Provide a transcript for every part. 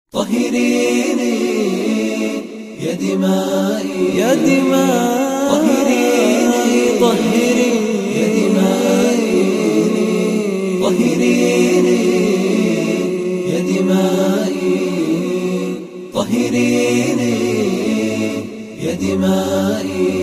طهريني يا دمائي يا دمائي طهريني طهريني يا دمائي طهريني يا دمائي طهريني يا دمائي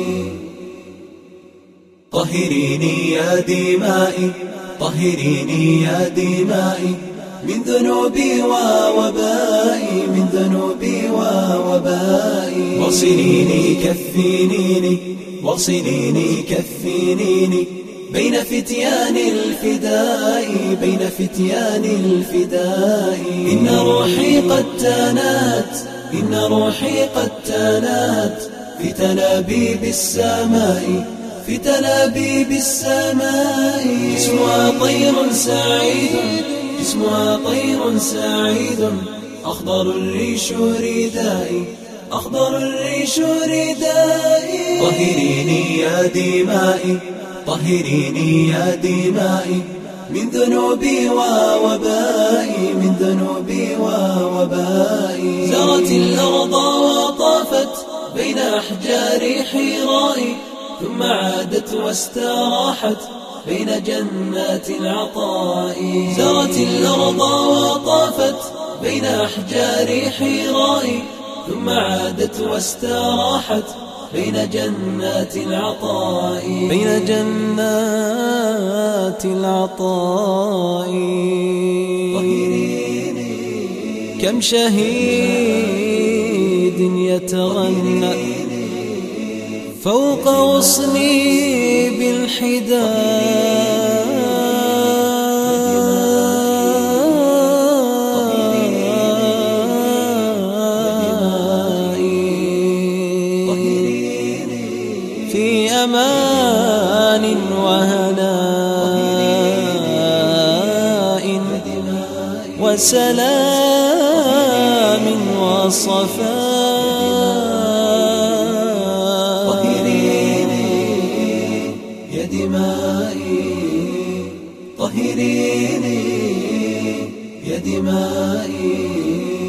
طهريني يا دمائي طهريني يا دمائي من ذنوبي ووبائي من ذنوبي ووبائي وصليني كفينيني وصليني كفينيني بين فتيان الفداء بين فتيان الفداء إن روحي قد تنات إن روحي قد تنات في تلابيب السماء في تلابيب السماء جسمها طير سعيد جسمها طير سعيد أخضر الريش ردائي أخضر الريش ردائي طهريني يا دمائي طهريني يا دمائي من ذنوبي ووبائي من ذنوبي ووبائي زرت الأرض وطافت بين أحجار حرائي ثم عادت واستراحت بين جنات العطاء زرت الأرض وطافت بين أحجار حرائي ثم عادت واستراحت بين جنات العطاء بين جنات العطاء كم شهيد يتغنى فوق غصني بالحداء في أمان وهناء وسلام وصفاء طهريني يا دمائي طهريني يا دمائي